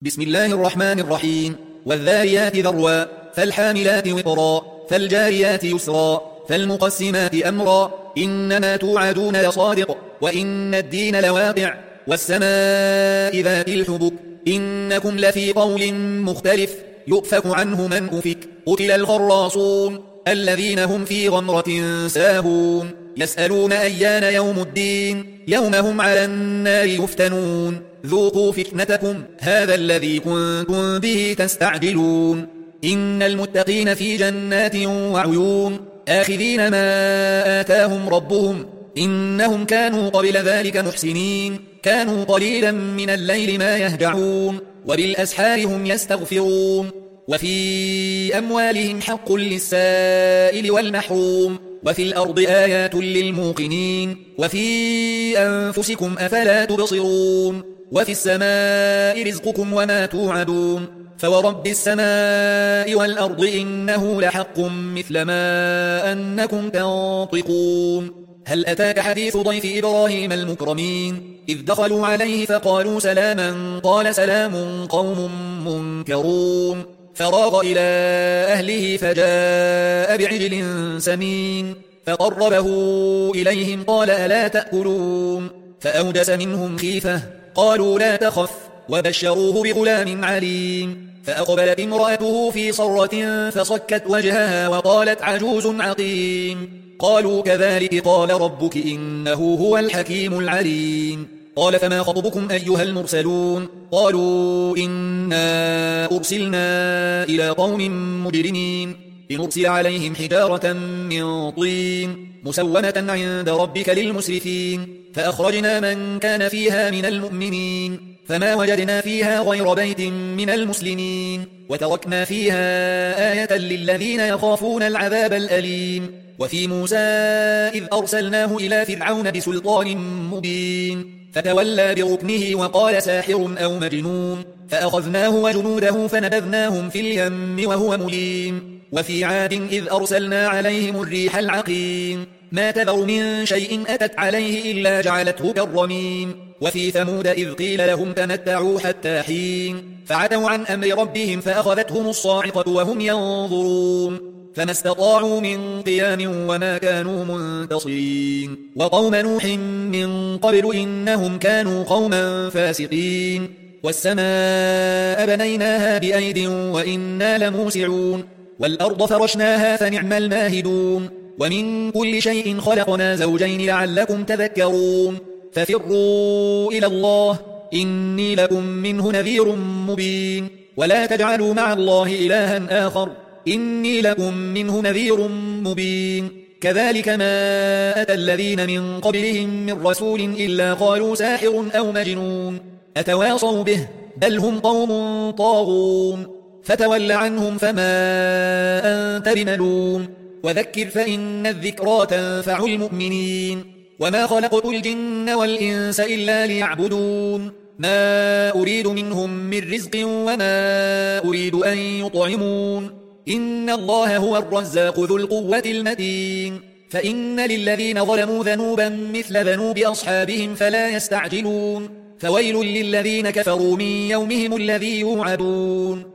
بسم الله الرحمن الرحيم. والذاريات ذروا فالحاملات وقرا فالجاريات يسرا فالمقسمات أمرا إنما توعدون لصادق وإن الدين لواقع والسماء ذات الحبك إنكم لفي قول مختلف يؤفك عنه من أفك قتل الخراصون الذين هم في غمرة ساهون يسألون أيان يوم الدين يوم هم على النار يفتنون ذوقوا فتنتكم هذا الذي كنتم به تستعجلون إن المتقين في جنات وعيون آخذين ما آتاهم ربهم إنهم كانوا قبل ذلك محسنين كانوا قليلا من الليل ما يهجعون وبالأسحار هم يستغفرون وفي أموالهم حق للسائل والمحروم وفي الأرض آيات للموقنين وفي أنفسكم أفلا تبصرون وفي السماء رزقكم وما توعدون فورب السماء والأرض إنه لحق مثل ما أنكم تنطقون هل أتاك حديث ضيف إبراهيم المكرمين إذ دخلوا عليه فقالوا سلاما قال سلام قوم منكرون فراغ إلى أهله فجاء بعجل سمين فقربه إليهم قال ألا تأكلون فأوجس منهم خيفة قالوا لا تخف وبشروه بغلام عليم فأقبلت امرأته في صرة فصكت وجهها وقالت عجوز عقيم قالوا كذلك قال ربك إنه هو الحكيم العليم قال فما خطبكم أيها المرسلون قالوا إنا أرسلنا إلى قوم مجرمين لنرسل عليهم حجارة من طين مسومة عند ربك للمسرفين فأخرجنا من كان فيها من المؤمنين فما وجدنا فيها غير بيت من المسلمين وتركنا فيها آية للذين يخافون العذاب الأليم وفي موسى إذ أرسلناه إلى فرعون بسلطان مبين فتولى بركنه وقال ساحر أو مجنون فأخذناه وجنوده فنبذناهم في اليم وهو مليم وفي عاد إذ أرسلنا عليهم الريح العقيم ما تذر من شيء أتت عليه إلا جعلته كالرميم وفي ثمود إذ قيل لهم تمتعوا حتى حين فعتوا عن أمر ربهم فأخذتهم الصاعقة وهم ينظرون فما استطاعوا من قيام وما كانوا منتصرين وقوم نوح من قبل إنهم كانوا قوما فاسقين والسماء بنيناها بأيد وإنا لموسعون والأرض فرشناها فنعم الماهدون ومن كل شيء خلقنا زوجين لعلكم تذكرون ففروا إلى الله إني لكم منه نذير مبين ولا تجعلوا مع الله إلها آخر إني لكم منه نذير مبين كذلك ما أتى الذين من قبلهم من رسول إلا قالوا ساحر أو مجنون أتواصوا به بل هم قوم طاغون فتول عنهم فما أنت بملوم وذكر فإن الذكرى تنفع المؤمنين وما خلقت الجن والإنس إلا ليعبدون ما أريد منهم من رزق وما أريد أن يطعمون إن الله هو الرزاق ذو القوة المتين فإن للذين ظلموا ذنوبا مثل ذنوب أصحابهم فلا يستعجلون فويل للذين كفروا من يومهم الذي يوعدون